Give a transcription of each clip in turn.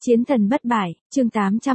Chiến thần bất bại, chương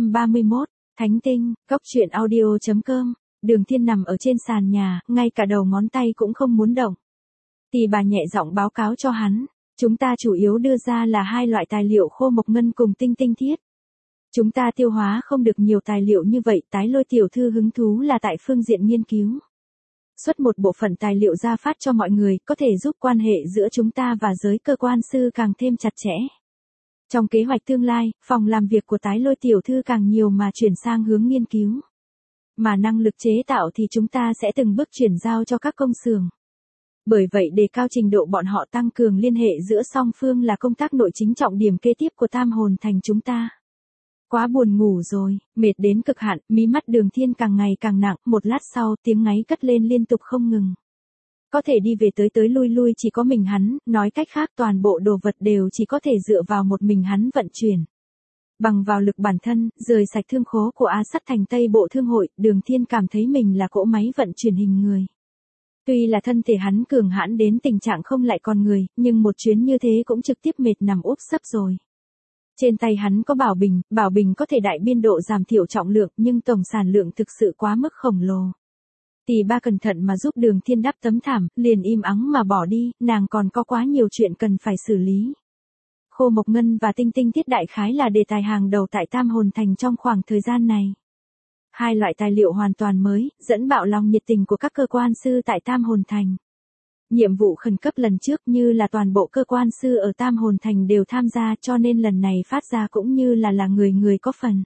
831, Thánh tinh, cốc truyện audio.com, Đường Thiên nằm ở trên sàn nhà, ngay cả đầu ngón tay cũng không muốn động. Tỷ bà nhẹ giọng báo cáo cho hắn, chúng ta chủ yếu đưa ra là hai loại tài liệu khô mộc ngân cùng tinh tinh thiết. Chúng ta tiêu hóa không được nhiều tài liệu như vậy, Tái Lôi tiểu thư hứng thú là tại phương diện nghiên cứu. Xuất một bộ phận tài liệu ra phát cho mọi người, có thể giúp quan hệ giữa chúng ta và giới cơ quan sư càng thêm chặt chẽ. Trong kế hoạch tương lai, phòng làm việc của Tái Lôi tiểu thư càng nhiều mà chuyển sang hướng nghiên cứu. Mà năng lực chế tạo thì chúng ta sẽ từng bước chuyển giao cho các công xưởng. Bởi vậy đề cao trình độ bọn họ, tăng cường liên hệ giữa song phương là công tác nội chính trọng điểm kế tiếp của Tam Hồn Thành chúng ta. Quá buồn ngủ rồi, mệt đến cực hạn, mí mắt Đường Thiên càng ngày càng nặng, một lát sau tiếng ngáy cất lên liên tục không ngừng. Có thể đi về tới tới lui lui chỉ có mình hắn, nói cách khác toàn bộ đồ vật đều chỉ có thể dựa vào một mình hắn vận chuyển. Bằng vào lực bản thân, rời sạch thương khố của A Sắt Thành Tây Bộ Thương hội, Đường Thiên cảm thấy mình là cỗ máy vận chuyển hình người. Tuy là thân thể hắn cường hãn đến tình trạng không lại con người, nhưng một chuyến như thế cũng trực tiếp mệt nằm úp sấp rồi. Trên tay hắn có bảo bình có thể đại biên độ giảm thiểu trọng lượng nhưng tổng sản lượng thực sự quá mức khổng lồ. Tỷ ba cẩn thận mà giúp Đường Thiên đắp tấm thảm, liền im ắng mà bỏ đi, nàng còn có quá nhiều chuyện cần phải xử lý. Khô mộc ngân và tinh tinh thiết đại khái là đề tài hàng đầu tại Tam Hồn Thành trong khoảng thời gian này. Hai loại tài liệu hoàn toàn mới, dẫn bạo lòng nhiệt tình của các cơ quan sư tại Tam Hồn Thành. Nhiệm vụ khẩn cấp lần trước như là toàn bộ cơ quan sư ở Tam Hồn Thành đều tham gia, cho nên lần này phát ra cũng như là người có phần.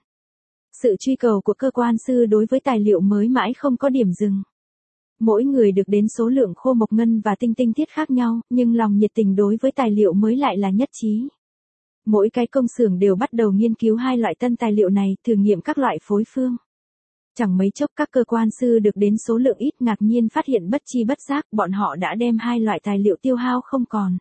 Sự truy cầu của cơ quan sư đối với tài liệu mới mãi không có điểm dừng. Mỗi người được đến số lượng khô mộc ngân và tinh tinh thiết khác nhau, nhưng lòng nhiệt tình đối với tài liệu mới lại là nhất trí. Mỗi cái công xưởng đều bắt đầu nghiên cứu hai loại tân tài liệu này, thử nghiệm các loại phối phương. Chẳng mấy chốc các cơ quan sư được đến số lượng ít, ngạc nhiên phát hiện bất chi bất giác bọn họ đã đem hai loại tài liệu tiêu hao không còn.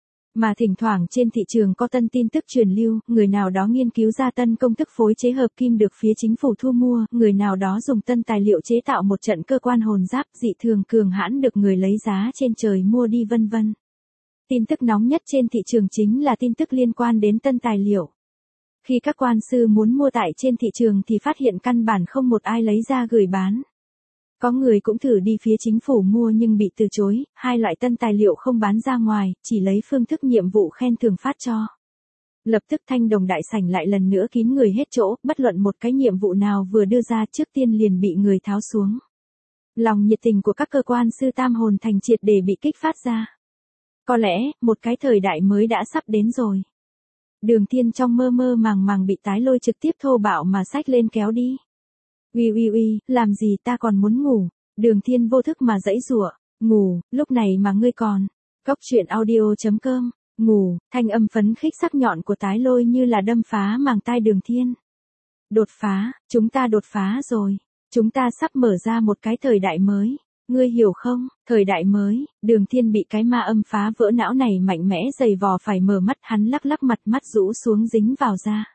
Mà thỉnh thoảng trên thị trường có tân tin tức truyền lưu, người nào đó nghiên cứu ra tân công thức phối chế hợp kim được phía chính phủ thu mua, người nào đó dùng tân tài liệu chế tạo một trận cơ quan hồn giáp dị thường cường hãn được người lấy giá trên trời mua đi vân vân. Tin tức nóng nhất trên thị trường chính là tin tức liên quan đến tân tài liệu. Khi các quan sư muốn mua tại trên thị trường thì phát hiện căn bản không một ai lấy ra gửi bán. Có người cũng thử đi phía chính phủ mua nhưng bị từ chối, hai loại tân tài liệu không bán ra ngoài, chỉ lấy phương thức nhiệm vụ khen thưởng phát cho. Lập tức Thanh Đồng đại sảnh lại lần nữa kín người hết chỗ, bất luận một cái nhiệm vụ nào vừa đưa ra trước tiên liền bị người tháo xuống. Lòng nhiệt tình của các cơ quan sư Tam Hồn Thành triệt để bị kích phát ra. Có lẽ, một cái thời đại mới đã sắp đến rồi. Đường Thiên trong mơ mơ màng màng bị Tái Lôi trực tiếp thô bạo mà xách lên kéo đi. Uy, làm gì, ta còn muốn ngủ. Đường Thiên vô thức mà giãy giụa, ngủ, lúc này mà ngươi còn. Cốc truyện audio.com, ngủ, thanh âm phấn khích sắc nhọn của Tái Lôi như là đâm phá màng tai Đường Thiên. Đột phá, chúng ta đột phá rồi. Chúng ta sắp mở ra một cái thời đại mới. Ngươi hiểu không, thời đại mới, Đường Thiên bị cái ma âm phá vỡ não này mạnh mẽ giày vò phải mở mắt, hắn lắc lắc mặt, mắt rũ xuống dính vào da.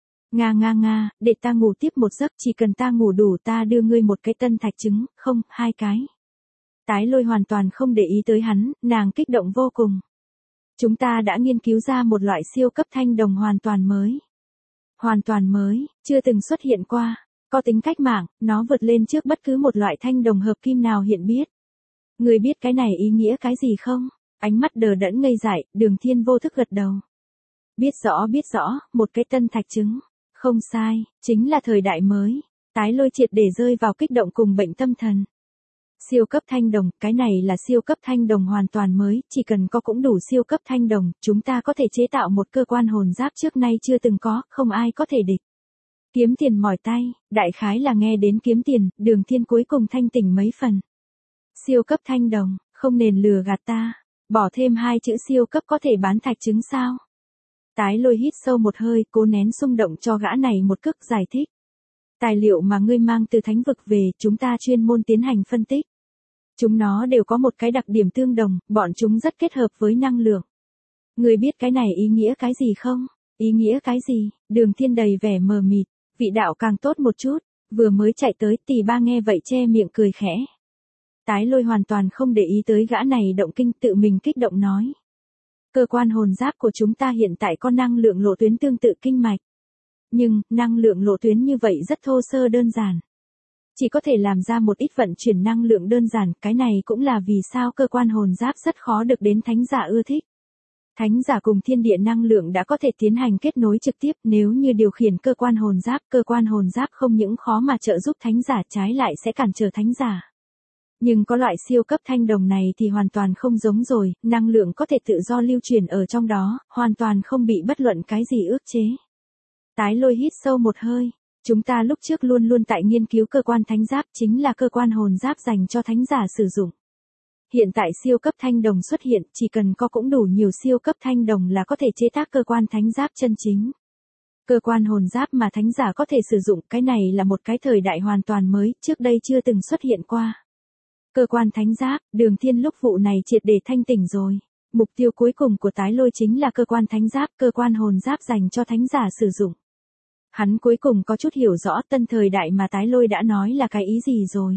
Nga, để ta ngủ tiếp một giấc, chỉ cần ta ngủ đủ ta đưa ngươi một cái tân thạch trứng, không, hai cái. Tái Lôi hoàn toàn không để ý tới hắn, nàng kích động vô cùng. Chúng ta đã nghiên cứu ra một loại siêu cấp thanh đồng hoàn toàn mới. Hoàn toàn mới, chưa từng xuất hiện qua. Có tính cách mạng, nó vượt lên trước bất cứ một loại thanh đồng hợp kim nào hiện biết. Người biết cái này ý nghĩa cái gì không? Ánh mắt đờ đẫn ngây dại, Đường Thiên vô thức gật đầu. Biết rõ, một cái tân thạch trứng. Không sai, chính là thời đại mới. Tái Lôi triệt để rơi vào kích động cùng bệnh tâm thần. Siêu cấp thanh đồng, cái này là siêu cấp thanh đồng hoàn toàn mới, chỉ cần có cũng đủ siêu cấp thanh đồng, chúng ta có thể chế tạo một cơ quan hồn giáp trước nay chưa từng có, không ai có thể địch. Kiếm tiền mỏi tay, đại khái là nghe đến kiếm tiền, Đường Thiên cuối cùng thanh tỉnh mấy phần. Siêu cấp thanh đồng, không nên lừa gạt ta, bỏ thêm hai chữ siêu cấp có thể bán thạch trứng sao? Tái Lôi hít sâu một hơi, cố nén xung động cho gã này một cước giải thích. Tài liệu mà ngươi mang từ thánh vực về, chúng ta chuyên môn tiến hành phân tích. Chúng nó đều có một cái đặc điểm tương đồng, bọn chúng rất kết hợp với năng lượng. Ngươi biết cái này ý nghĩa cái gì không? Ý nghĩa cái gì? Đường Thiên đầy vẻ mờ mịt. Vị đạo càng tốt một chút, vừa mới chạy tới, tỷ ba nghe vậy che miệng cười khẽ. Tái Lôi hoàn toàn không để ý tới gã này động kinh, tự mình kích động nói. Cơ quan hồn giáp của chúng ta hiện tại có năng lượng lộ tuyến tương tự kinh mạch. Nhưng, năng lượng lộ tuyến như vậy rất thô sơ đơn giản. Chỉ có thể làm ra một ít vận chuyển năng lượng đơn giản, cái này cũng là vì sao cơ quan hồn giáp rất khó được đến thánh giả ưa thích. Thánh giả cùng thiên địa năng lượng đã có thể tiến hành kết nối trực tiếp, nếu như điều khiển cơ quan hồn giáp không những khó mà trợ giúp thánh giả, trái lại sẽ cản trở thánh giả. Nhưng có loại siêu cấp thanh đồng này thì hoàn toàn không giống rồi, năng lượng có thể tự do lưu truyền ở trong đó, hoàn toàn không bị bất luận cái gì ức chế. Tái Lôi hít sâu một hơi. Chúng ta lúc trước luôn luôn tại nghiên cứu cơ quan thánh giáp, chính là cơ quan hồn giáp dành cho thánh giả sử dụng. Hiện tại siêu cấp thanh đồng xuất hiện, chỉ cần có cũng đủ nhiều siêu cấp thanh đồng là có thể chế tác cơ quan thánh giáp chân chính. Cơ quan hồn giáp mà thánh giả có thể sử dụng, cái này là một cái thời đại hoàn toàn mới, trước đây chưa từng xuất hiện qua. Cơ quan thánh giáp, Đường Thiên lúc vụ này triệt để thanh tỉnh rồi. Mục tiêu cuối cùng của Tái Lôi chính là cơ quan thánh giáp, cơ quan hồn giáp dành cho thánh giả sử dụng. Hắn cuối cùng có chút hiểu rõ tân thời đại mà Tái Lôi đã nói là cái ý gì rồi.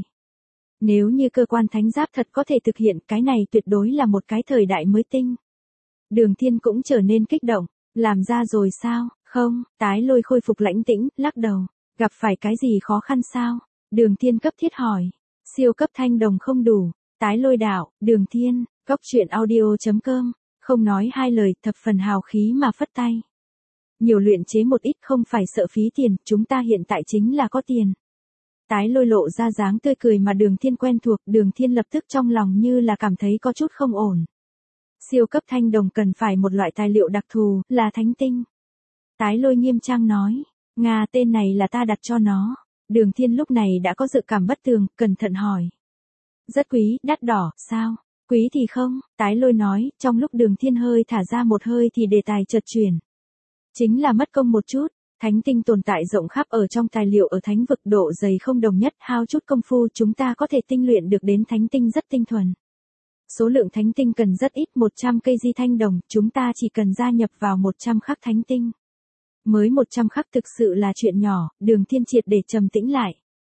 Nếu như cơ quan thánh giáp thật có thể thực hiện, cái này tuyệt đối là một cái thời đại mới tinh. Đường Thiên cũng trở nên kích động, làm ra rồi sao? Không, Tái Lôi khôi phục lãnh tĩnh, lắc đầu. Gặp phải cái gì khó khăn sao? Đường Thiên cấp thiết hỏi. Siêu cấp thanh đồng không đủ. Tái Lôi đạo, Đường Thiên, goctruyện.audio.com, không nói hai lời, thập phần hào khí mà phất tay. Nhiều luyện chế một ít không phải sợ phí tiền, chúng ta hiện tại chính là có tiền. Tái Lôi lộ ra dáng tươi cười mà Đường Thiên quen thuộc, Đường Thiên lập tức trong lòng như là cảm thấy có chút không ổn. Siêu cấp thanh đồng cần phải một loại tài liệu đặc thù, là thánh tinh. Tái Lôi nghiêm trang nói, Nga, tên này là ta đặt cho nó. Đường Thiên lúc này đã có dự cảm bất tường, cẩn thận hỏi. Rất quý, đắt đỏ, sao? Quý thì không, Tái Lôi nói, trong lúc Đường Thiên hơi thả ra một hơi thì đề tài chợt chuyển. Chính là mất công một chút, thánh tinh tồn tại rộng khắp ở trong tài liệu ở thánh vực, độ dày không đồng nhất, hao chút công phu chúng ta có thể tinh luyện được đến thánh tinh rất tinh thuần. Số lượng thánh tinh cần rất ít, 100 cây di thanh đồng, chúng ta chỉ cần gia nhập vào 100 khắc thánh tinh. Mới 100 khắc thực sự là chuyện nhỏ, Đường Thiên triệt để trầm tĩnh lại.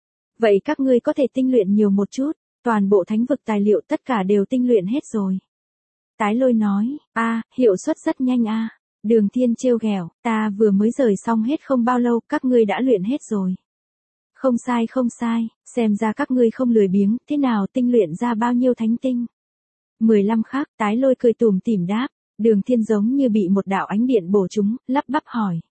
Vậy các ngươi có thể tinh luyện nhiều một chút, toàn bộ thánh vực tài liệu tất cả đều tinh luyện hết rồi. Tái Lôi nói, hiệu suất rất nhanh a. Đường Thiên trêu ghẹo, ta vừa mới rời xong hết không bao lâu, các ngươi đã luyện hết rồi. Không sai, xem ra các ngươi không lười biếng, thế nào tinh luyện ra bao nhiêu thánh tinh? 15 khắc, Tái Lôi cười tủm tỉm đáp, Đường Thiên giống như bị một đạo ánh điện bổ trúng, lắp bắp hỏi.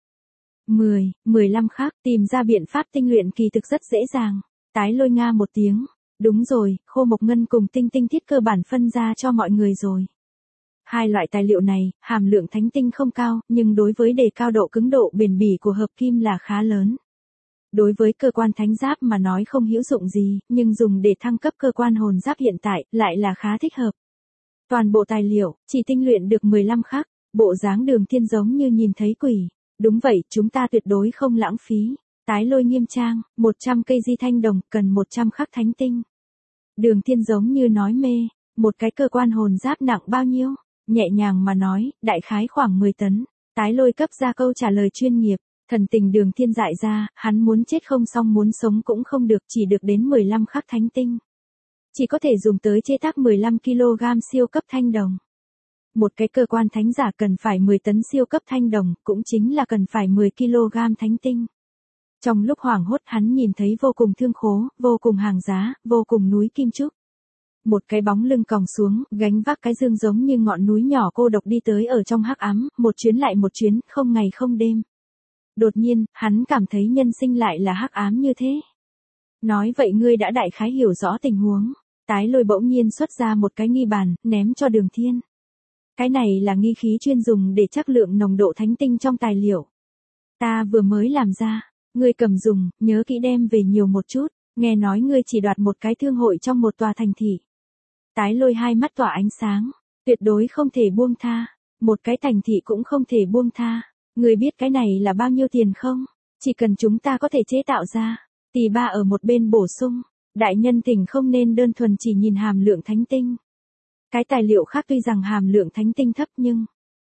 15 khắc, tìm ra biện pháp tinh luyện kỳ thực rất dễ dàng. Tái Lôi nga một tiếng, đúng rồi, khô mộc ngân cùng tinh tinh thiết cơ bản phân ra cho mọi người rồi. Hai loại tài liệu này, hàm lượng thánh tinh không cao, nhưng đối với đề cao độ cứng độ bền bỉ của hợp kim là khá lớn. Đối với cơ quan thánh giáp mà nói không hữu dụng gì, nhưng dùng để thăng cấp cơ quan hồn giáp hiện tại, lại là khá thích hợp. Toàn bộ tài liệu, chỉ tinh luyện được 15 khắc, bộ dáng Đường Thiên giống như nhìn thấy quỷ. Đúng vậy, chúng ta tuyệt đối không lãng phí. Tái Lôi nghiêm trang, 100 cây di thanh đồng, cần 100 khắc thánh tinh. Đường Thiên giống như nói mê, một cái cơ quan hồn giáp nặng bao nhiêu? Nhẹ nhàng mà nói, đại khái khoảng 10 tấn. Tái Lôi cấp ra câu trả lời chuyên nghiệp, thần tình Đường Thiên dại ra, hắn muốn chết không xong muốn sống cũng không được, chỉ được đến 15 khắc thánh tinh. Chỉ có thể dùng tới chế tác 15 kg siêu cấp thanh đồng. Một cái cơ quan thánh giả cần phải 10 tấn siêu cấp thanh đồng, cũng chính là cần phải 10 kg thánh tinh. Trong lúc hoảng hốt hắn nhìn thấy vô cùng thương khố, vô cùng hàng giá, vô cùng núi kim trúc. Một cái bóng lưng còng xuống, gánh vác cái dương giống như ngọn núi nhỏ cô độc đi tới ở trong hắc ám, một chuyến lại một chuyến, không ngày không đêm. Đột nhiên, hắn cảm thấy nhân sinh lại là hắc ám như thế. Nói vậy ngươi đã đại khái hiểu rõ tình huống. Tái Lôi bỗng nhiên xuất ra một cái nghi bàn, ném cho Đường Thiên. Cái này là nghi khí chuyên dùng để trắc lượng nồng độ thánh tinh trong tài liệu. Ta vừa mới làm ra, ngươi cầm dùng, nhớ kỹ đem về nhiều một chút, nghe nói ngươi chỉ đoạt một cái thương hội trong một tòa thành thị. Tái Lôi hai mắt tỏa ánh sáng, tuyệt đối không thể buông tha, một cái thành thị cũng không thể buông tha. Ngươi biết cái này là bao nhiêu tiền không? Chỉ cần chúng ta có thể chế tạo ra. Tỷ Ba ở một bên bổ sung, đại nhân thỉnh không nên đơn thuần chỉ nhìn hàm lượng thánh tinh. Cái tài liệu khác tuy rằng hàm lượng thánh tinh thấp nhưng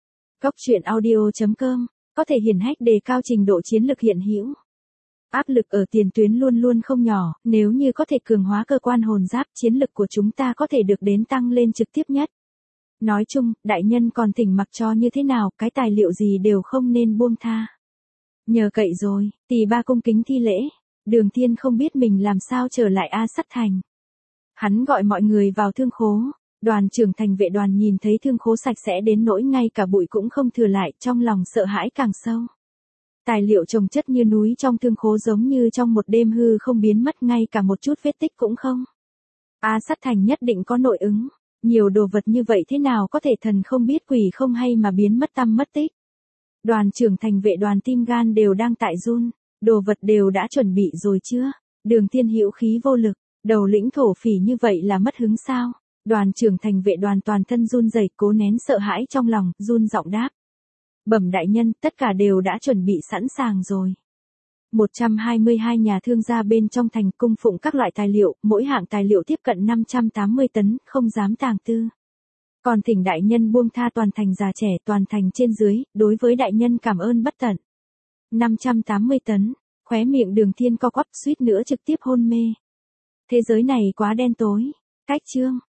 goctruyện.audio.com có thể hiển hách đề cao trình độ chiến lực hiện hữu. Áp lực ở tiền tuyến luôn luôn không nhỏ, nếu như có thể cường hóa cơ quan hồn giáp, chiến lực của chúng ta có thể được đến tăng lên trực tiếp nhất. Nói chung, đại nhân còn thỉnh mặc cho như thế nào, cái tài liệu gì đều không nên buông tha. Nhờ cậy rồi, tỷ ba cung kính thi lễ. Đường Thiên không biết mình làm sao trở lại A Sắt Thành. Hắn gọi mọi người vào thương khố. Đoàn trưởng thành vệ đoàn nhìn thấy thương khố sạch sẽ đến nỗi ngay cả bụi cũng không thừa lại, trong lòng sợ hãi càng sâu. Tài liệu chồng chất như núi trong thương khố giống như trong một đêm hư không biến mất, ngay cả một chút vết tích cũng không. A Sắt Thành nhất định có nội ứng. Nhiều đồ vật như vậy thế nào có thể thần không biết quỷ không hay mà biến mất tăm mất tích. Đoàn trưởng thành vệ đoàn tim gan đều đang tại run. Đồ vật đều đã chuẩn bị rồi chưa? Đường Thiên hữu khí vô lực. Đầu lĩnh thổ phỉ như vậy là mất hứng sao? Đoàn trưởng thành vệ đoàn toàn thân run rẩy, cố nén sợ hãi trong lòng, run giọng đáp. Bẩm đại nhân, tất cả đều đã chuẩn bị sẵn sàng rồi. 122 nhà thương gia bên trong thành cung phụng các loại tài liệu, mỗi hạng tài liệu tiếp cận 580 tấn, không dám tàng tư. Còn thỉnh đại nhân buông tha toàn thành già trẻ, toàn thành trên dưới, đối với đại nhân cảm ơn bất tận. 580 tấn, khóe miệng Đường Thiên co quắp suýt nữa trực tiếp hôn mê. Thế giới này quá đen tối. Cách chương